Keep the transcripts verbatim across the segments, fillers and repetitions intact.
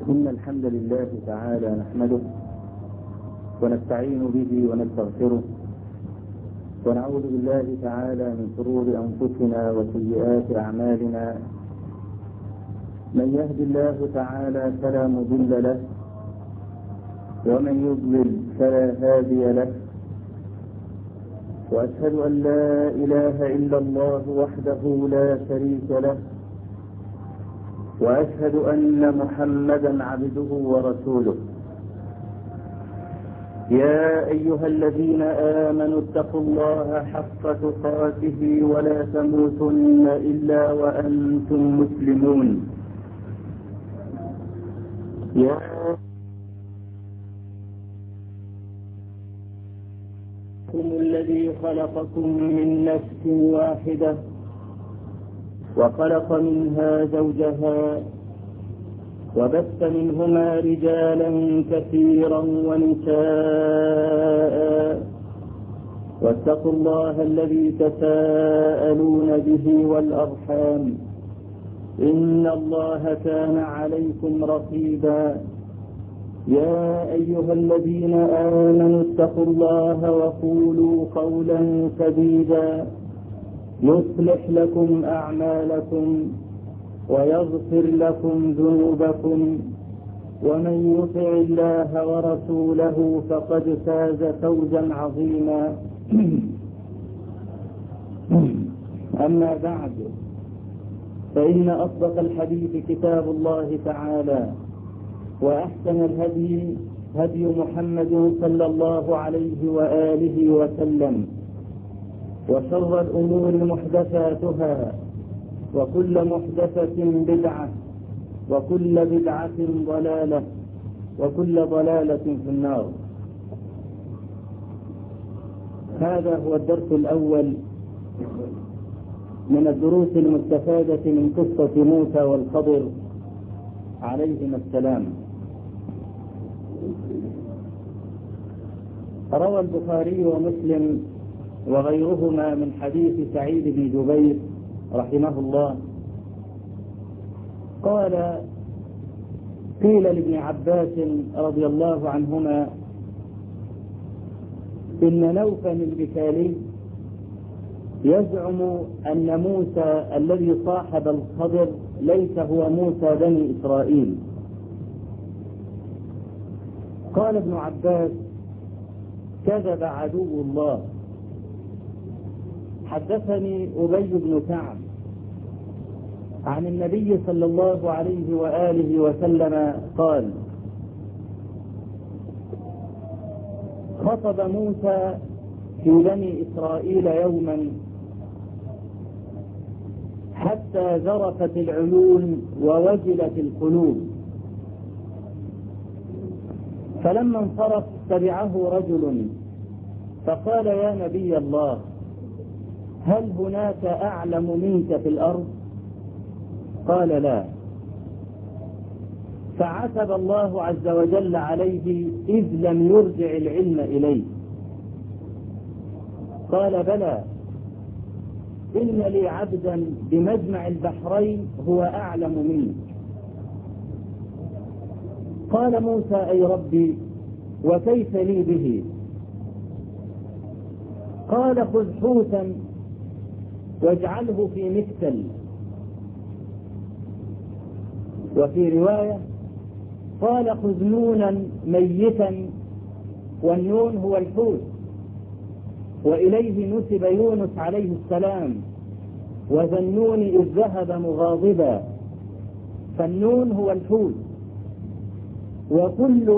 إن الحمد لله تعالى نحمده ونستعين به ونستغفره ونعوذ بالله تعالى من شرور أنفسنا وسيئات أعمالنا. من يهد الله تعالى فلا مضل له ومن يضلل فلا هادي له، وأشهد أن لا إله إلا الله وحده لا شريك له، وأشهد أن محمدا عبده ورسوله. يا أيها الذين آمنوا اتقوا الله حق تقاته ولا تموتن إلا وأنتم مسلمون. يا الذي خلقكم من نفس واحدة وخلق منها زوجها وبث منهما رجالا كثيرا ونساء، واتقوا الله الذي تساءلون به والأرحام إن الله كان عليكم رقيبا. يا أيها الذين آمنوا اتقوا الله وقولوا قولا سديدا يصلح لكم أعمالكم ويغفر لكم ذنوبكم، ومن يطع الله ورسوله فقد فاز فوزا عظيما. أما بعد، فإن أصدق الحديث كتاب الله تعالى، وأحسن الهدي هدي محمد صلى الله عليه وآله وسلم، وشر الأمور محدثاتها، وكل محدثة بدعة، وكل بدعة ضلالة، وكل ضلالة في النار. هذا هو الدرس الأول من الدروس المستفادة من قصة موسى والخضر عليهما السلام. روى البخاري ومسلم وغيرهما من حديث سعيد بن جبير رحمه الله قال: قيل لابن عباس رضي الله عنهما إن نوفا البكالي يزعم أن موسى الذي صاحب الخضر ليس هو موسى بني إسرائيل. قال ابن عباس: كذب عدو الله. حدثني أبي بن كعب عن النبي صلى الله عليه وآله وسلم قال: خطب موسى في بني إسرائيل يوما حتى ذرفت العيون ووجلت القلوب، فلما انصرف تبعه رجل فقال: يا نبي الله، هل هناك أعلم منك في الأرض؟ قال: لا. فعتب الله عز وجل عليه إذ لم يرجع العلم إليه. قال: بلى، إن لي عبدا بمجمع البحرين هو أعلم منك. قال موسى: أي ربي، وكيف لي به؟ قال: خذ حوتا واجعله في مكتل. وفي رواية قال: خذ نونا ميتا، والنون هو الحوت، وإليه نسب يونس عليه السلام: وذا النون إذ ذهب مغاضبا. فالنون هو الحوت، وكل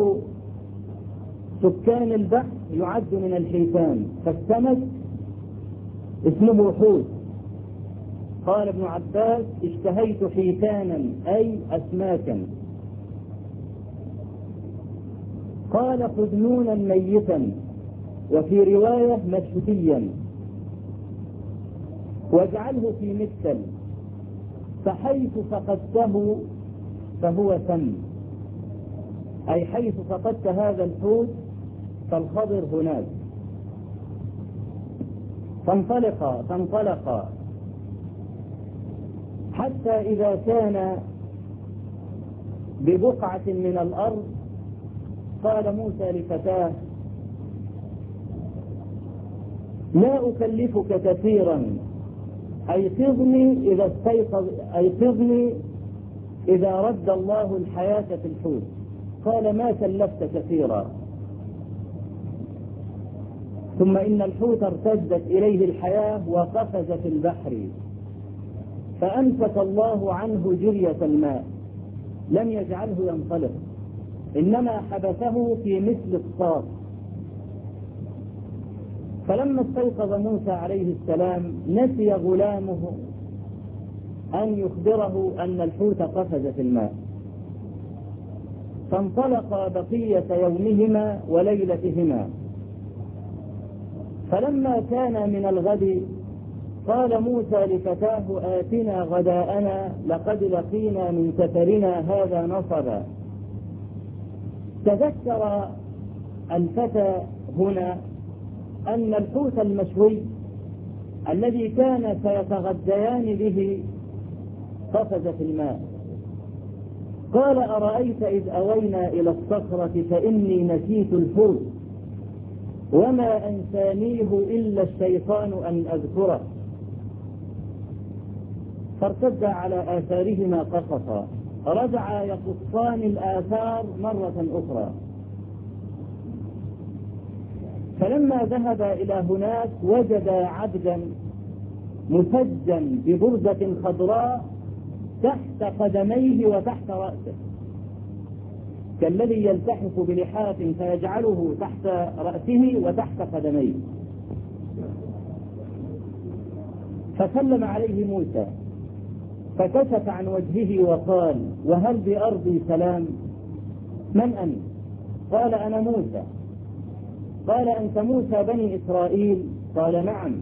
سكان البحر يعد من الحيتان، فالسمك اسمه حوت. قال ابن عباس: اشتهيت حيتانا أي أسماكا. قال: خذ نونا ميتا، وفي رواية مشهديا، واجعله في مكتل، فحيث فقدته فهو ثم، أي حيث فقدت هذا الحوت فالخضر هناك. فانطلقا فانطلقا حتى إذا كان ببقعة من الأرض. قال موسى لفتاه: لا أكلفك كثيرا، أيقظني إذا استيقظ أيقظني إذا رد الله الحياة في الحوت. قال: ما كلفت كثيرا. ثم إن الحوت ارتدت إليه الحياة وقفز في البحر، فأمسك الله عنه جرية الماء، لم يجعله ينطلق، إنما حبسه في مثل الصاف. فلما استيقظ موسى عليه السلام نسي غلامه أن يخبره أن الحوت قفز في الماء، فانطلق بقية يومهما وليلتهما. فلما كان من الغد قال موسى لفتاه: آتنا غداءنا لقد لقينا من سفرنا هذا نصبا. تذكر الفتى هنا أن الحوت المشوي الذي كان سيتغديان به قفز في الماء. قال: أرأيت إذ أوينا إلى الصخرة فإني نسيت الحوت وما أنسانيه إلا الشيطان أن أذكره. فارتد على آثارهما قصصا، رجعا يقصان الآثار مرة أخرى. فلما ذهب إلى هناك وجد عبدا مسجا ببردة خضراء تحت قدميه وتحت رأسه، كالذي يلتحف بلحاف فيجعله تحت رأسه وتحت قدميه. فسلم عليه موسى فكشف عن وجهه وقال: وهل بأرضي سلام؟ من أنت؟ قال: أنا موسى. قال: أنت موسى بني إسرائيل؟ قال: نعم.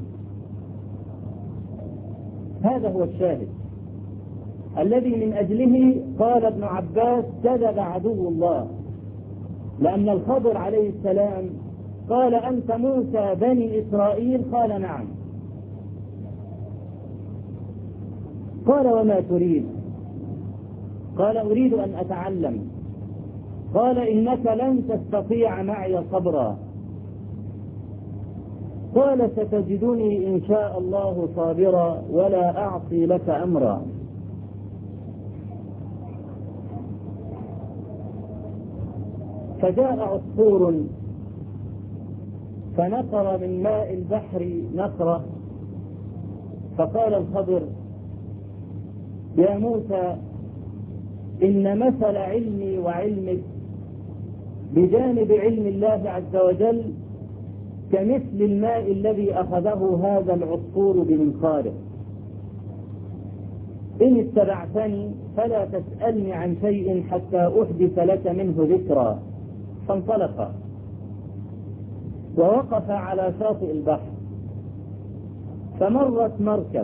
هذا هو الشاهد الذي من أجله قال ابن عباس: كذب عدو الله، لأن الخضر عليه السلام قال: أنت موسى بني إسرائيل؟ قال: نعم. قال: وما تريد؟ قال: أريد أن أتعلم. قال: إنك لن تستطيع معي صبرا. قال: ستجدني إن شاء الله صابرا ولا أعصي لك أمرا. فجاء عصفور فنقر من ماء البحر نقرة، فقال الخضر: يا موسى، إن مثل علمي وعلمك بجانب علم الله عز وجل كمثل الماء الذي أخذه هذا العصفور بمنقاره. إن اتبعتني فلا تسألني عن شيء حتى أحدث لك منه ذكرا. فانطلق ووقف على شاطئ البحر، فمرت مركب،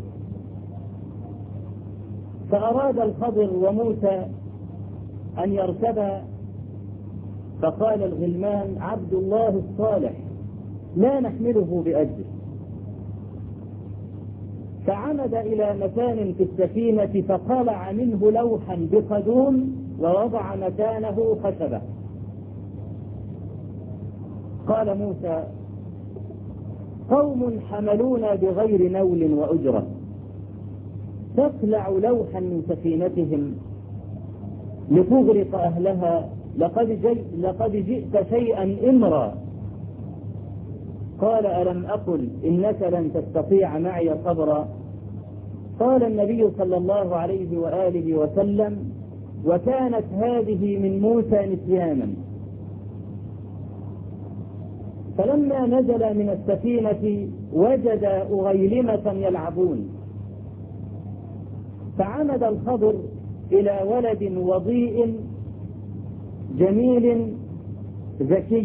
فأراد الخضر وموسى أن يركبا، فقال الغلمان: عبد الله الصالح لا نحمله بأجر. فعمد إلى مكان في السفينة فقلع منه لوحا بقدوم ووضع مكانه خشبة. قال موسى: قوم حملونا بغير نول وأجرة، تقلع لوحا من سفينتهم لتغرق أهلها، لقد, جي لقد جئت شيئا إمرا. قال: ألم أقل إنك لن تستطيع معي صبرا؟ قال النبي صلى الله عليه وآله وسلم: وكانت هذه من موسى نسيانا. فلما نزل من السفينة وجد أغيلمة يلعبون، فعمد الخضر إلى ولد وضيء جميل ذكي،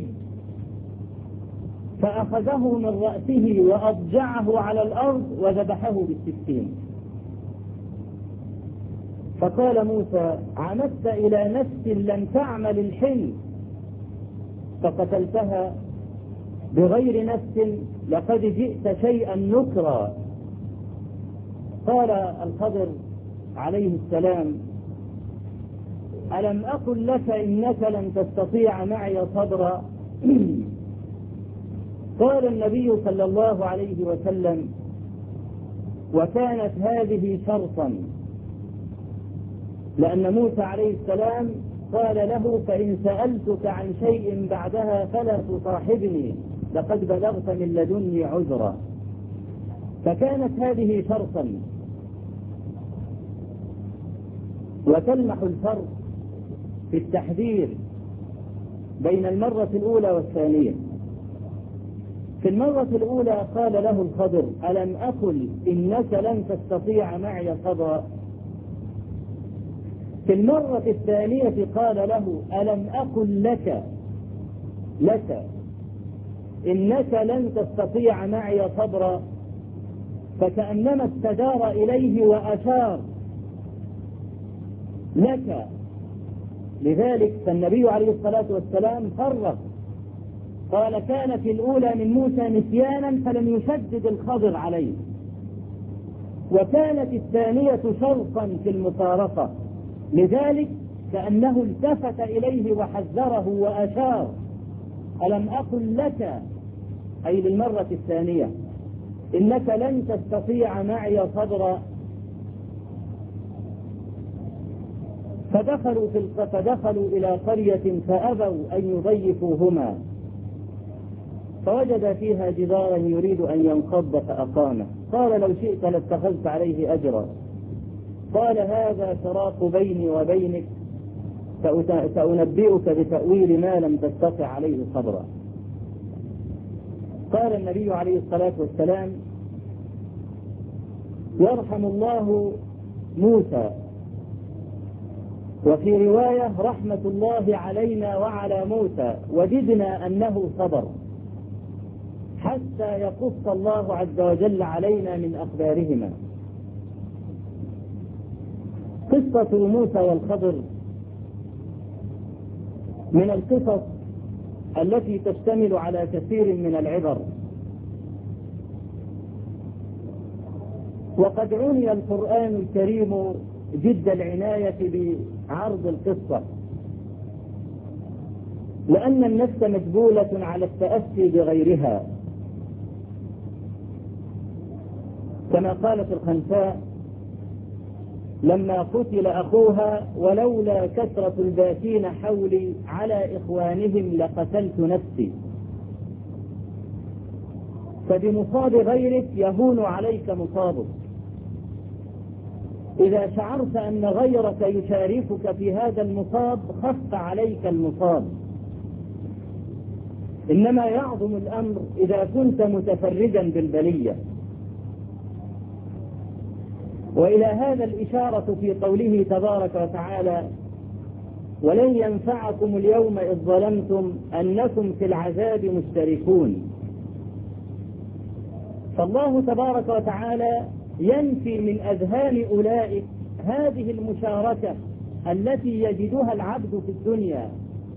فأخذه من رأسه وأضجعه على الأرض وذبحه بالسكين. فقال موسى: عمدت إلى نفس لم تعمل الحل فقتلتها بغير نفس، لقد جئت شيئا نكرا. قال الخضر عليه السلام: ألم أقل لك إنك لن تستطيع معي صبرا؟ قال النبي صلى الله عليه وسلم: وكانت هذه شرطا، لأن موسى عليه السلام قال له: فإن سألتك عن شيء بعدها فلا تصاحبني لقد بلغت من لدني عذرا. فكانت هذه شرطا. وتلمح الفرق في التحذير بين المرة الأولى والثانية. في المرة الأولى قال له الخضر: ألم أقل إنك لن تستطيع معي صبرا؟ في المرة الثانية قال له: ألم أقل لك لك إنك لن تستطيع معي صبرا؟ فكأنما استدار إليه وأشار لك. لذلك فالنبي عليه الصلاة والسلام فرق، قال: كانت الأولى من موسى نسيانا فلم يشدد الخضر عليه، وكانت الثانية شرطا في المفارقة، لذلك كأنه التفت إليه وحذره وأشار: ألم أقل لك، أي للمرة الثانية، إنك لن تستطيع معي صبرا؟ فدخلوا, في فدخلوا إلى قرية فأبوا أن يضيفوهما، فوجد فيها جدارا يريد أن ينقض فأقامه. قال: لو شئت لاتخذت عليه أجرا. قال: هذا فراق بيني وبينك، سأنبئك بتأويل ما لم تستطع عليه صبرا. قال النبي عليه الصلاة والسلام: يرحم الله موسى، وفي رواية: رحمة الله علينا وعلى موسى، وددنا أنه صبر حتى يقص الله عز وجل علينا من أخبارهما. قصة موسى والخضر من القصص التي تشتمل على كثير من العبر، وقد عني القرآن الكريم جد العناية بعرض القصة، لأن النفس مجبولة على التأسي بغيرها، كما قالت الخنساء لما قتل أخوها: ولولا كثرة الباكين حولي على إخوانهم لقتلت نفسي. فبمصاب غيرك يهون عليك مصابك. إذا شعرت أن غيرك يشاركك في هذا المصاب خف عليك المصاب، إنما يعظم الأمر إذا كنت متفردا بالبلية. وإلى هذا الإشارة في قوله تبارك وتعالى: ولن ينفعكم اليوم إذ ظلمتم أنكم في العذاب مشتركون. فالله تبارك وتعالى ينفي من أذهان أولئك هذه المشاركة التي يجدها العبد في الدنيا،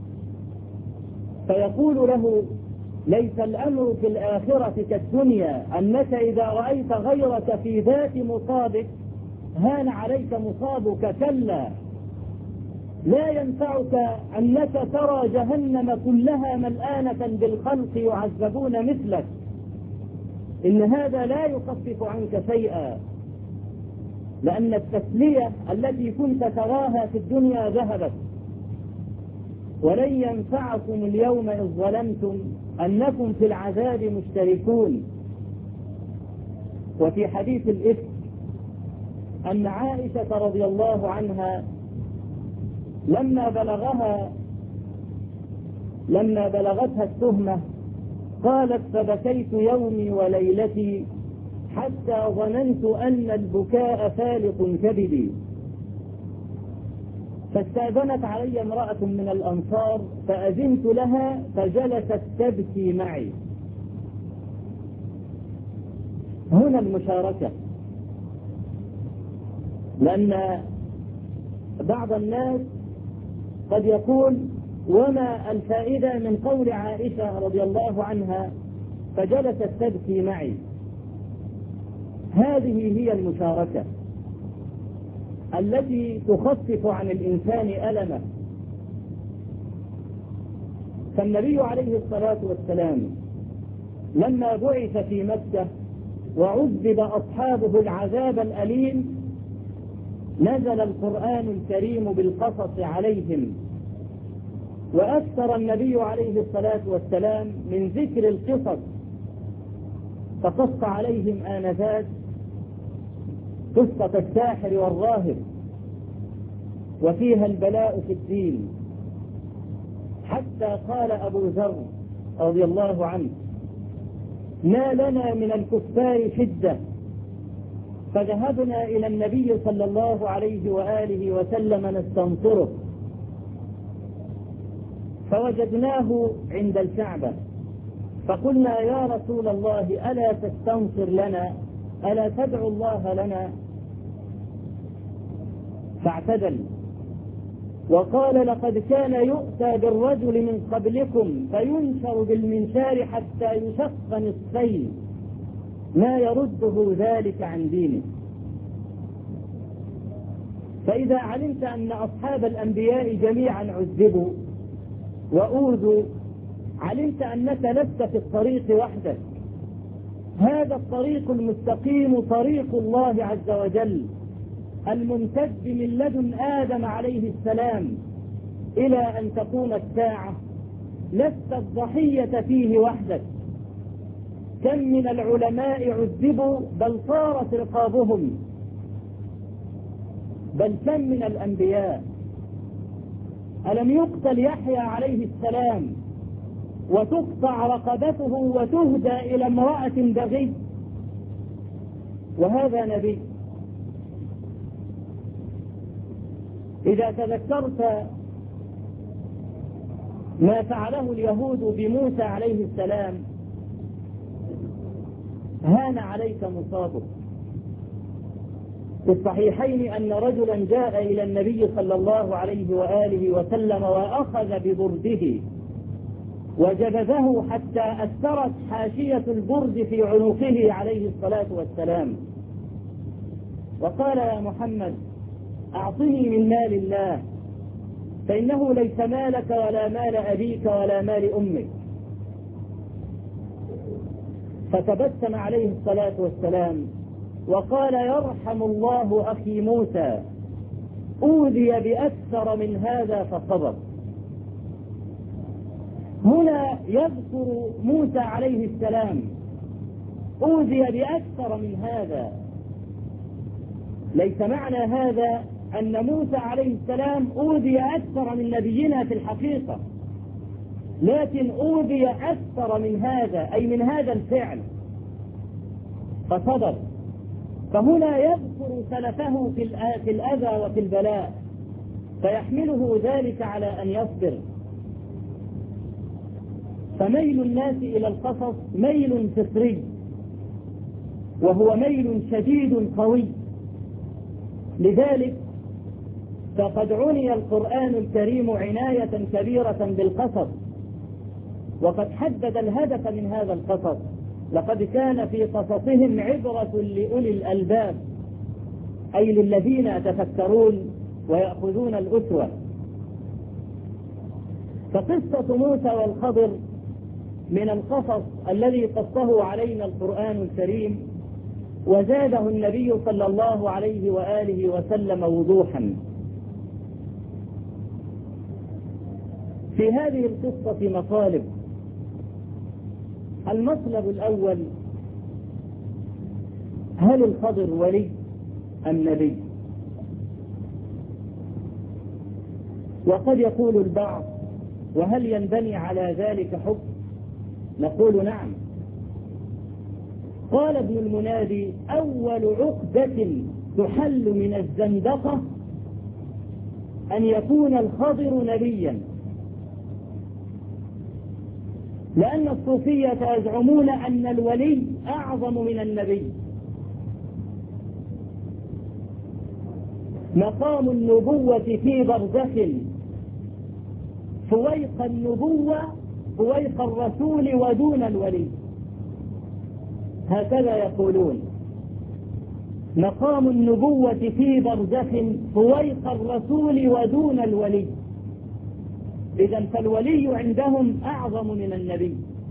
فيقول له: ليس الأمر في الآخرة كالدنيا، أنك إذا رأيت غيرك في ذات مصابك هان عليك مصابك. كلا، لا ينفعك أنك ترى جهنم كلها ملآنة بالخلق يعذبون مثلك، إن هذا لا يخفف عنك شيئا، لأن التسلية التي كنت تراها في الدنيا ذهبت. ولن ينفعكم اليوم إذ ظلمتم أنكم في العذاب مشتركون. وفي حديث الإفك أن عائشة رضي الله عنها لما بلغها لما بلغتها التهمة قالت: فبكيت يومي وليلتي حتى ظننت أن البكاء فالق كبدي. فاستأذنت علي امرأة من الأنصار فأذنت لها فجلست تبكي معي. هنا المشاركة، لأن بعض الناس قد يقول: وما الفائدة من قول عائشة رضي الله عنها فجلست تبكي معي؟ هذه هي المشاركة. التي تخفف عن الإنسان ألمه. فالنبي عليه الصلاة والسلام لما بعث في مكة وعذب أصحابه العذاب الأليم نزل القرآن الكريم بالقصص عليهم، وأكثر النبي عليه الصلاة والسلام من ذكر القصص، فقص عليهم آنذاك قصة الساحر والراهب وفيها البلاء في الدين، حتى قال أبو ذر رضي الله عنه: ما لنا من الكفار شدة، فذهبنا إلى النبي صلى الله عليه وآله وسلم نستنصره، فوجدناه عند الكعبة، فقلنا: يا رسول الله ألا تستنصر لنا، ألا تدعو الله لنا؟ فاعتدل وقال: لقد كان يؤتى بالرجل من قبلكم فينشر بالمنشار حتى يشق نصفين، ما يرده ذلك عن دينه. فإذا علمت أن أصحاب الأنبياء جميعا عذبوا وأوذوا، علمت أنك لست في الطريق وحدك، هذا الطريق المستقيم طريق الله عز وجل الممتد من لدن آدم عليه السلام إلى أن تقوم الساعة، لست الضحية فيه وحدك. كم من العلماء عذبوا بل طارت رقابهم، بل كم من الأنبياء. ألم يقتل يحيى عليه السلام وتقطع رقبته وتهدى إلى امرأة بغي، وهذا نبي. إذا تذكرت ما فعله اليهود بموسى عليه السلام هان عليك مصابه. في الصحيحين أن رجلا جاء إلى النبي صلى الله عليه وآله وسلم وأخذ ببرده وجبذه حتى أثرت حاشية البرد في عنقه عليه الصلاة والسلام، وقال: يا محمد أعطني من مال الله، فإنه ليس مالك ولا مال أبيك ولا مال أمك. فتبسم عليه الصلاة والسلام وقال: يرحم الله أخي موسى، أوذي بأكثر من هذا فصبر. هنا يذكر موسى عليه السلام أوذي بأكثر من هذا. ليس معنى هذا أن موسى عليه السلام أوذي أكثر من نبينا في الحقيقة، لكن أوذي أكثر من هذا، أي من هذا الفعل، فصبر. فهنا يذكر سلفه في الأذى وفي البلاء، فيحمله ذلك على أن يصبر. فميل الناس إلى القصص ميل فطري، وهو ميل شديد قوي. لذلك فقد عني القرآن الكريم عناية كبيرة بالقصص، وقد حدد الهدف من هذا القصص: لقد كان في قصصهم عبرة لأولي الألباب، أي للذين يتفكرون ويأخذون الأسوة. فقصة موسى والخضر من القصص الذي قصه علينا القرآن الكريم، وزاده النبي صلى الله عليه وآله وسلم وضوحا. في هذه القصة مطالب. المطلب الأول: هل الخضر ولي أم نبي؟ وقد يقول البعض: وهل ينبني على ذلك حكم؟ نقول: نعم. قال ابن المنادي: أول عقدة تحل من الزندقة أن يكون الخضر نبيا، لأن الصوفية يزعمون أن الولي أعظم من النبي. مقام النبوة في برزخ فويق النبوة فويق الرسول ودون الولي، هكذا يقولون. مقام النبوة في برزخ فويق الرسول ودون الولي. إذا فالولي عندهم أعظم من النبي،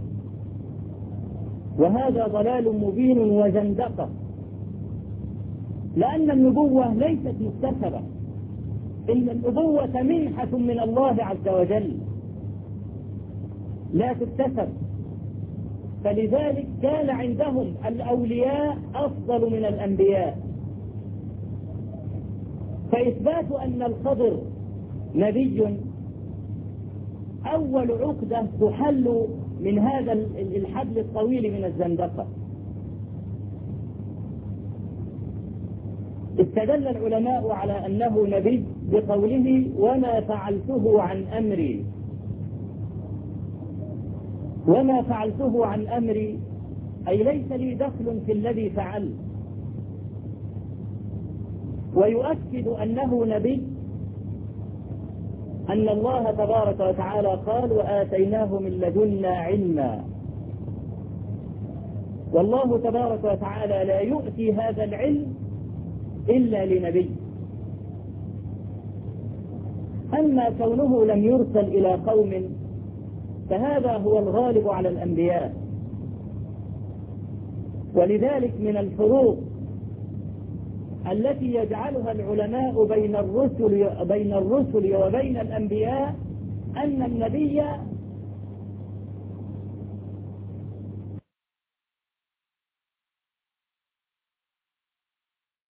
وهذا ضلال مبين وزندقة، لأن النبوة ليست مكتسبة، إن النبوة منحة من الله عز وجل لا تكتسب. فلذلك كان عندهم الأولياء أفضل من الأنبياء. فإثبات أن الخضر نبي أول عقدة تحل من هذا الحبل الطويل من الزندقة. استدل العلماء على أنه نبي بقوله وما فعلته عن أمري. وما فعلته عن أمري أي ليس لي دخل في الذي فعل. ويؤكد أنه نبي أن الله تبارك وتعالى قال وآتيناه من لدنا علما، والله تبارك وتعالى لا يؤتي هذا العلم إلا لنبي. أما كونه لم يرسل إلى قوم فهذا هو الغالب على الأنبياء. ولذلك من الفروق التي يجعلها العلماء بين الرسل بين الرسل وبين الأنبياء أن النبي